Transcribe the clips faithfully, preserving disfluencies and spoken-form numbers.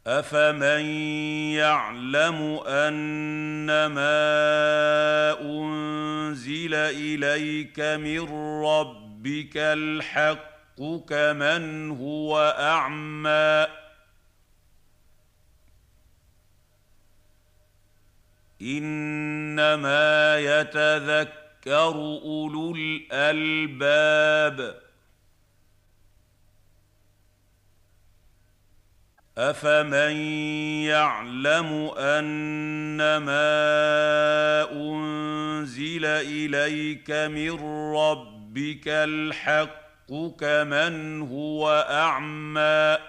أفمن يعلم أنما أنزل إليك من ربك الحق كمن هو أعمى إنما يتذكر أولو الألباب أفمن يعلم أنما أنزل إليك من ربك الحق كمن هو أعمى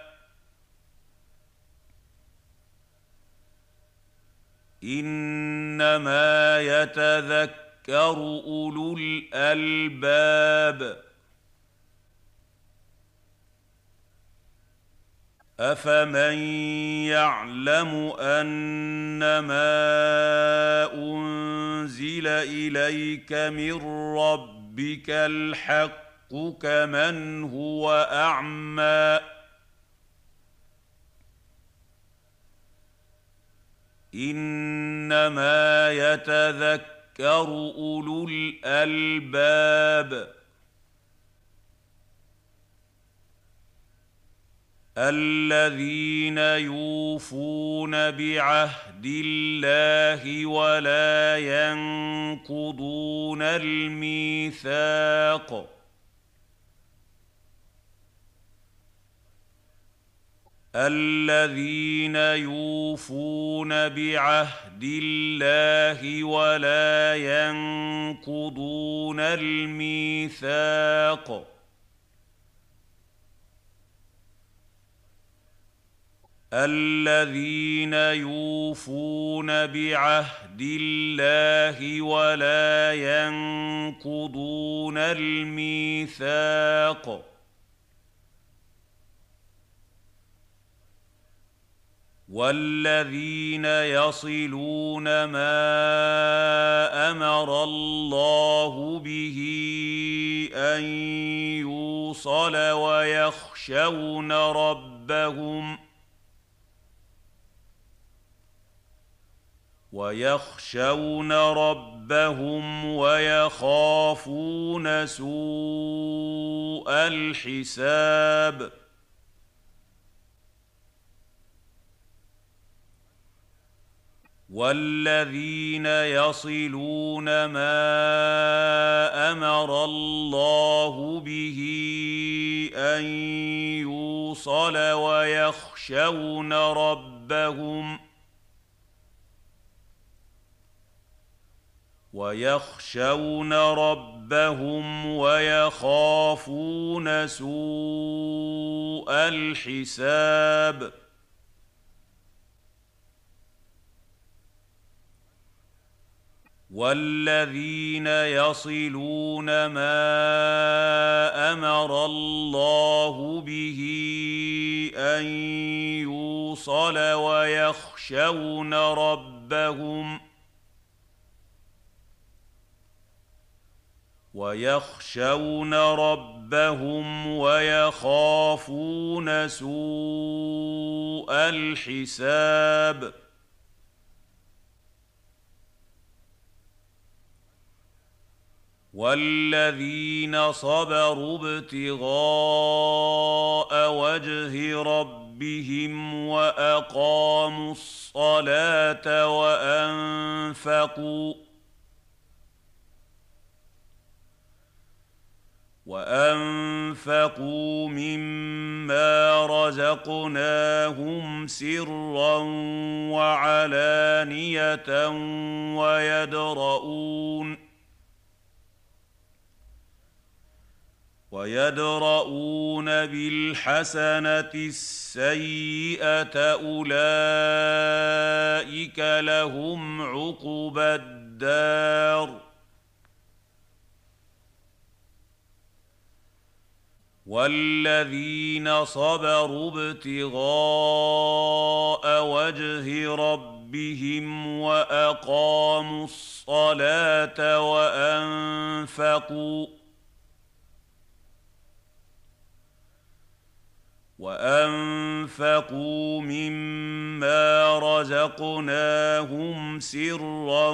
إنما يتذكر أولو الألباب أفمن يعلم أنما أنزل إليك من ربك الحق كمن هو أعمى إنما يتذكر أولو الألباب الذين يوفون بعهد الله ولا ينقضون الميثاق الذين يوفون بعهد الله ولا ينقضون الميثاق الذين يوفون بعهد الله ولا ينقضون الميثاق والذين يصلون ما أمر الله به أن يوصل ويخشون ربهم ويخشون ربهم ويخافون سوء الحساب والذين يصلون ما أمر الله به أن يوصل ويخشون ربهم ويخشون ربهم ويخافون سوء الحساب والذين يصلون ما أمر الله به أن يوصل ويخشون ربهم ويخشون ربهم ويخافون سوء الحساب والذين صبروا ابتغاء وجه ربهم وأقاموا الصلاة وأنفقوا وأنفقوا مما رزقناهم سرا وعلانية ويدرؤون ويدرؤون بالحسنة السيئة أولئك لهم عقبى الدار والذين صبروا ابتغاء وجه ربهم وأقاموا الصلاة وأنفقوا وأنفقوا مما رزقناهم سرا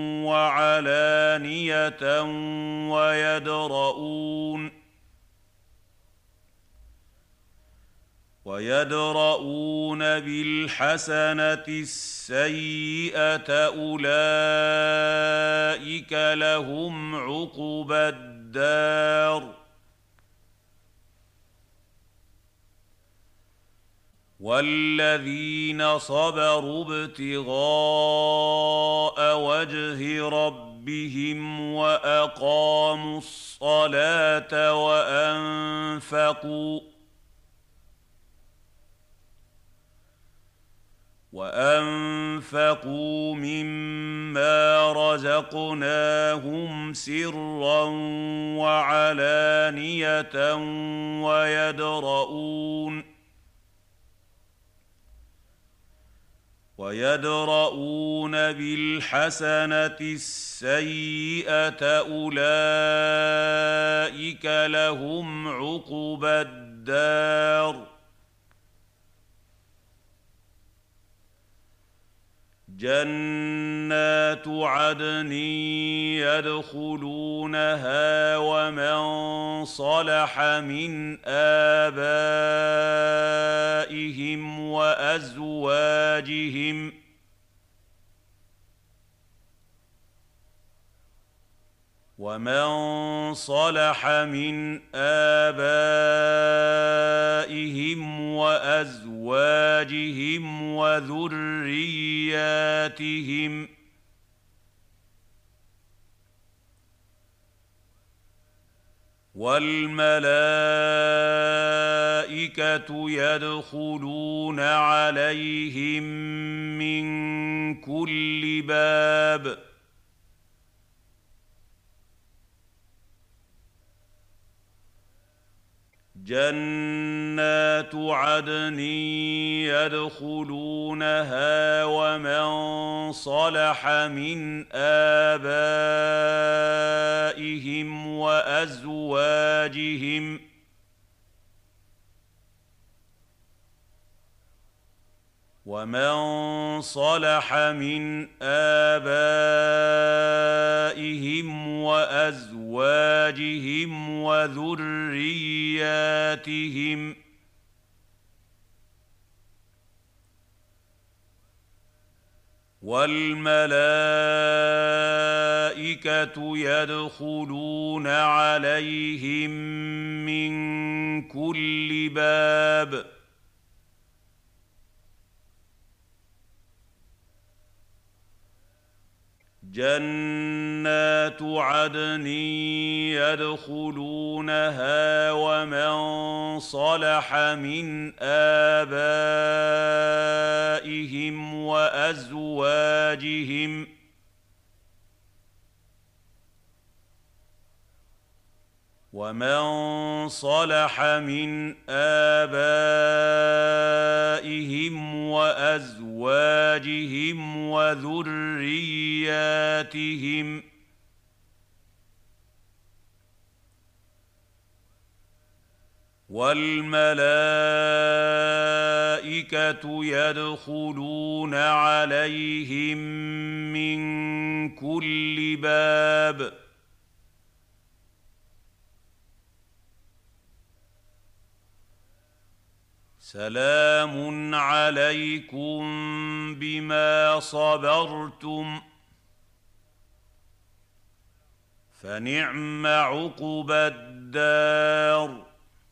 وعلانية ويدرؤون ويدرؤون بالحسنة السيئة أولئك لهم عقبى الدار والذين صبروا ابتغاء وجه ربهم وأقاموا الصلاة وأنفقوا وأنفقوا مما رزقناهم سرا وعلانية ويدرؤون ويدرؤون بالحسنة السيئة أولئك لهم عقبى الدار جنات عدن يدخلونها ومن صلح من آبائهم وأزواجهم ومن صلح من آبائهم وأزواجهم وذرياتهم والملائكة يدخلون عليهم من كل باب جنات عدن يدخلونها ومن صلح من آبائهم وأزواجهم ومن صلح من آبائهم وأزواجهم وذرياتهم والملائكة يدخلون عليهم من كل باب جنات عدن يدخلونها ومن صلح من آبائهم وأزواجهم ومن صلح من آبائهم وأزواجهم وذرياتهم والملائكة يدخلون عليهم من كل باب سلام عليكم بما صبرتم فنعم عقبى الدار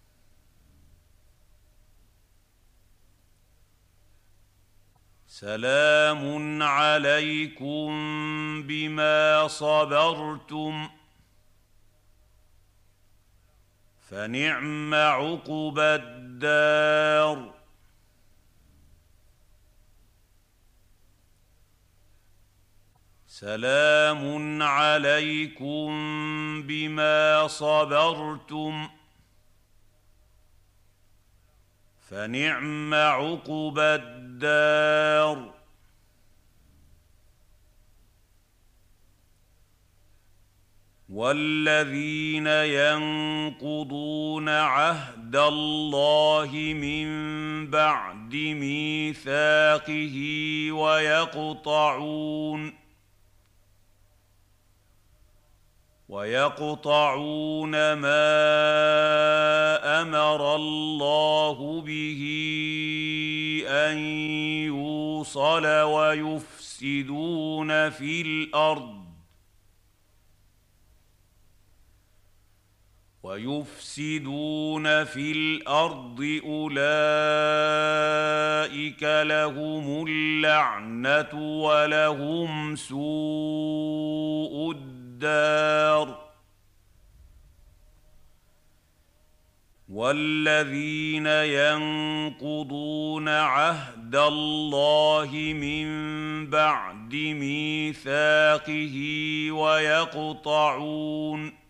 سلام عليكم بما صبرتم فنعم عقبى الدار سلام عليكم بما صبرتم فنعم عقبى الدار والذين ينقضون عهد الله من بعد ميثاقه ويقطعون ويقطعون ما أمر الله به أن يوصل ويفسدون في الأرض ويفسدون في الأرض أولئك لهم اللعنة ولهم سوء الدار والذين ينقضون عهد الله من بعد ميثاقه ويقطعون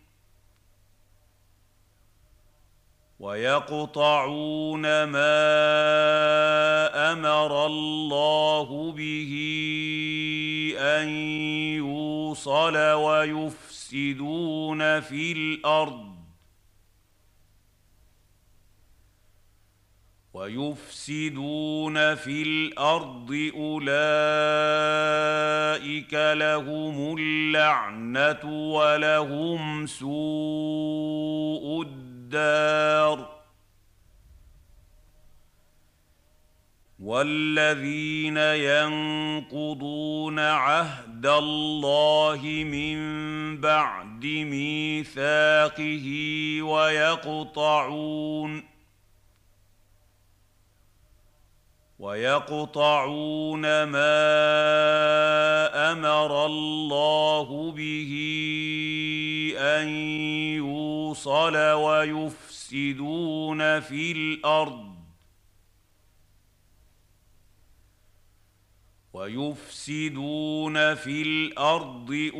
ويقطعون ما أمر الله به أن يوصل ويفسدون في الأرض ويفسدون في الأرض أولئك لهم اللعنة ولهم سوء الدار والذين ينقضون عهد الله من بعد ميثاقه ويقطعون ويقطعون ما أمر الله به أن يوصل ويفسدون في الأرض ويفسدون في الأرض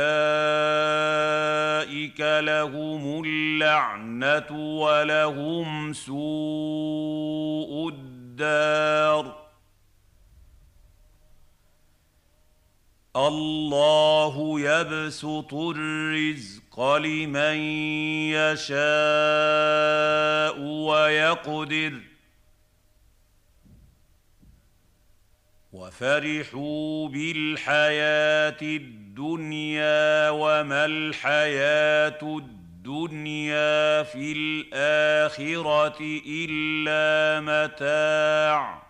أولئك لهم اللعنة ولهم سوء الدار الله يبسط الرزق لمن يشاء ويقدر وفرحوا بالحياة الدنيا وما الحياة الدنيا في الآخرة إلا متاع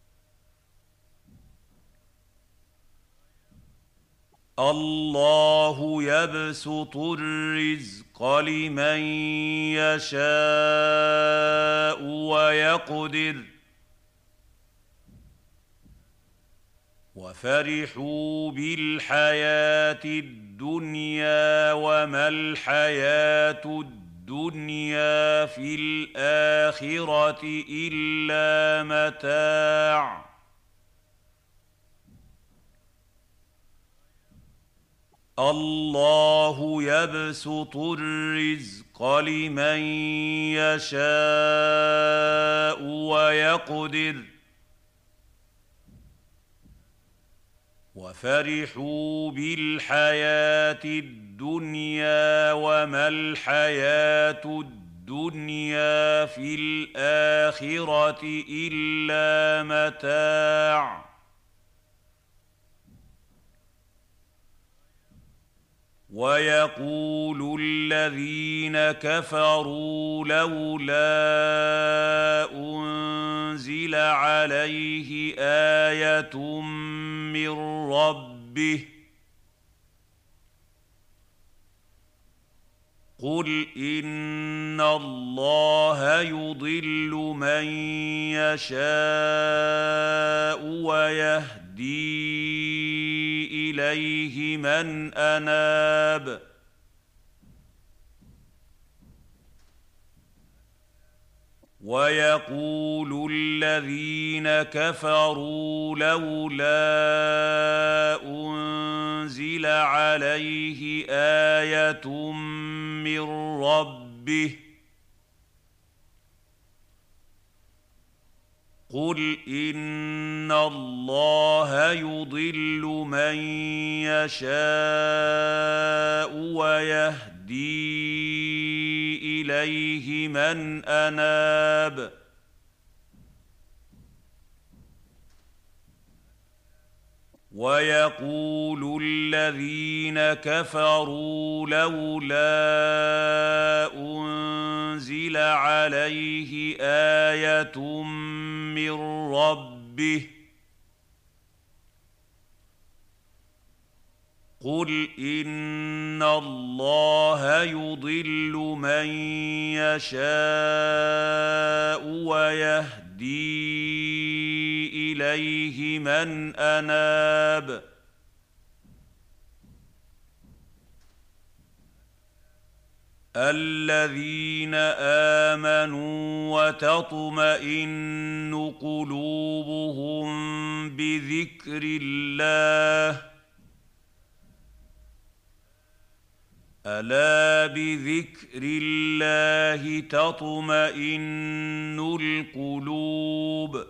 الله يبسط الرزق لمن يشاء ويقدر وفرحوا بالحياة الدنيا وما الحياة الدنيا في الآخرة إلا متاع الله يبسط الرزق لمن يشاء ويقدر وفرحوا بالحياة الدنيا وما الحياة الدنيا في الآخرة إلا متاع ويقول الذين كفروا لولا أنزل عليه آية من ربه قل إن الله يضل من يشاء ويهدي إليه من أناب ويقول الذين كفروا لولا أنزل عليه آية من ربه قل إن الله يضل من يشاء ويهدي إليه من أناب ويقول الذين كفروا لولا أنزل عليه آية من ربه قل إن الله يضل من يشاء ويهدي إليه من أناب الذين آمنوا وتطمئن قلوبهم بذكر الله ألا بذكر الله تطمئن القلوب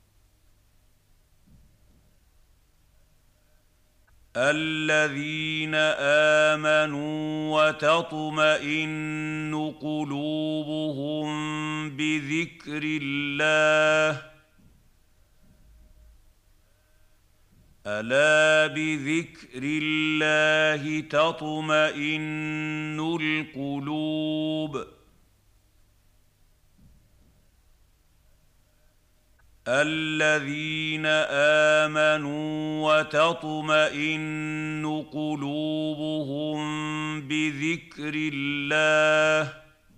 الذين آمنوا وتطمئن قلوبهم بذكر الله ألا بذكر الله تطمئن القلوب الذين آمنوا وتطمئن قلوبهم بذكر الله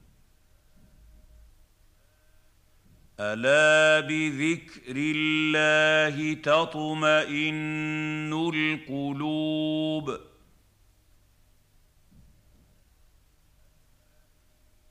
ألا بذكر الله تطمئن القلوب